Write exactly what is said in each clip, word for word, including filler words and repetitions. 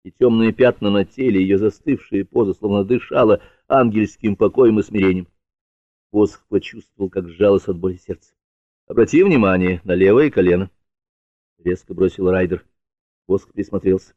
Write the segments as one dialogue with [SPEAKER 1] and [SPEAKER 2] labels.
[SPEAKER 1] и темные пятна на теле, ее застывшая поза словно дышала ангельским покоем и смирением. Воск почувствовал, как сжалось от боли сердце. — Обрати внимание на левое колено, — резко бросил Райдер. Воск присмотрелся.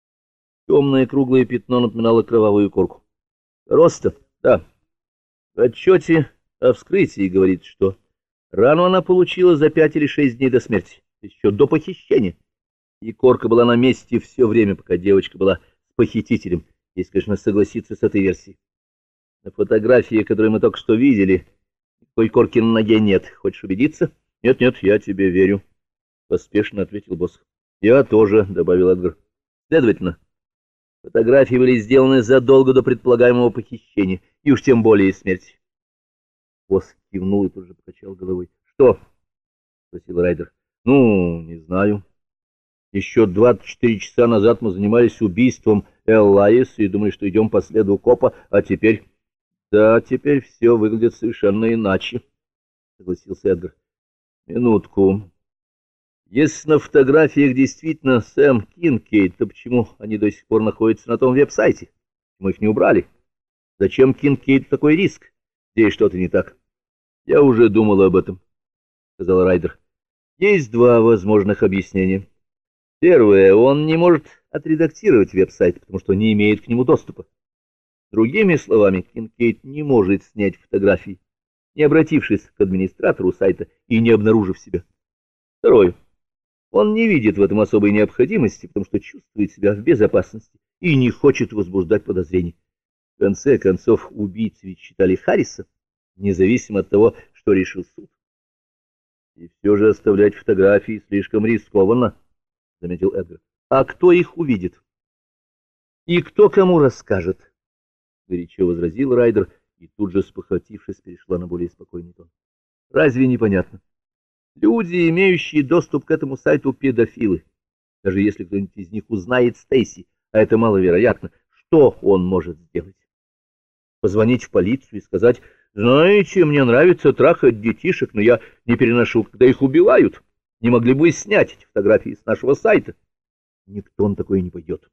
[SPEAKER 1] Темное круглое пятно напоминало кровавую корку. — Роста? — Да. В отчете о вскрытии говорит, что рану она получила за пять или шесть дней до смерти, еще до похищения. И корка была на месте все время, пока девочка была с похитителем, если, конечно, согласиться с этой версией. На фотографии, которую мы только что видели, никакой корки на ноге нет. Хочешь убедиться? — Нет, нет, я тебе верю, — поспешно ответил босс. — Я тоже, — добавил Эдгар. — Следовательно, фотографии были сделаны задолго до предполагаемого похищения, и уж тем более смерти. Босс кивнул и тут же покачал головой. — Что? — спросил Райдер. — Ну, не знаю. Еще двадцать четыре часа назад мы занимались убийством Эллаиса и думали, что идем по следу копа, а теперь... — Да, теперь все выглядит совершенно иначе, — согласился Эдгар. — Минутку. Если на фотографиях действительно Сэм Кинкейд, то почему они до сих пор находятся на том веб-сайте? Мы их не убрали. Зачем Кинкейд такой риск? Здесь что-то не так. — Я уже думал об этом, — сказал Райдер. — Есть два возможных объяснения. Первое, он не может отредактировать веб-сайт, потому что не имеет к нему доступа. Другими словами, Кинкейд не может снять фотографии, не обратившись к администратору сайта и не обнаружив себя. Второе, он не видит в этом особой необходимости, потому что чувствует себя в безопасности и не хочет возбуждать подозрений. В конце концов, убийцы ведь считали Харриса, независимо от того, что решил суд. И все же оставлять фотографии слишком рискованно, — заметил Эдгар. — А кто их увидит? — И кто кому расскажет? — горячо возразил Райдер, и тут же, спохватившись, перешла на более спокойный тон. — Разве непонятно? Люди, имеющие доступ к этому сайту, педофилы. Даже если кто-нибудь из них узнает Стейси, а это маловероятно, что он может сделать? Позвонить в полицию и сказать: знаете, мне нравится трахать детишек, но я не переношу, когда их убивают. Не могли бы снять эти фотографии с нашего сайта? Никто на такое не пойдет.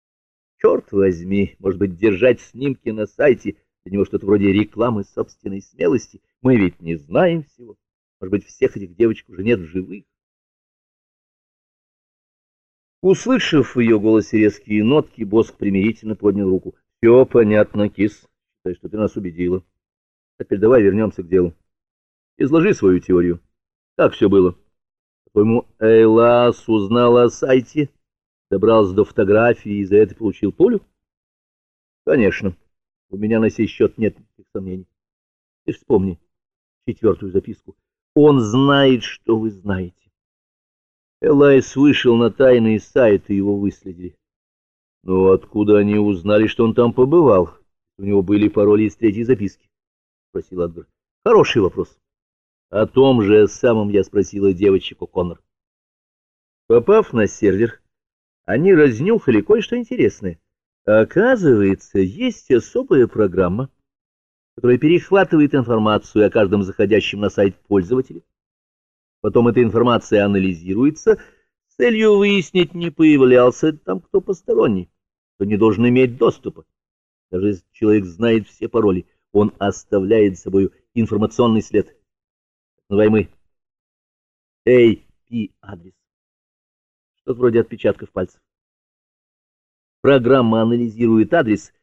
[SPEAKER 1] Черт возьми, может быть, держать снимки на сайте для него что-то вроде рекламы собственной смелости. Мы ведь не знаем всего. Может быть, всех этих девочек уже нет в живых. Услышав в ее голосе резкие нотки, Боск примирительно поднял руку. — Все понятно, кис. Считай, что ты нас убедила. Теперь давай вернемся к делу. Изложи свою теорию. Как все было? По-твоему, Эйлас узнал о сайте, добрался до фотографии и за это получил пулю? Конечно. У меня на сей счет нет никаких сомнений. Ты вспомни четвертую записку. Он знает, что вы знаете. Элайс вышел на тайный сайт, и его выследили. Но откуда они узнали, что он там побывал? У него были пароли из третьей записки, — спросил Эдгар. Хороший вопрос. О том же самом я спросила девочек О'Коннор. Попав на сервер, они разнюхали кое-что интересное. Оказывается, есть особая программа, которая перехватывает информацию о каждом заходящем на сайт пользователе. Потом эта информация анализируется с целью выяснить, не появлялся там кто посторонний, кто не должен иметь доступа. Даже если человек знает все пароли, он оставляет за собой информационный след, так называемый эй пи-адрес, что-то вроде отпечатков пальцев. Программа анализирует адрес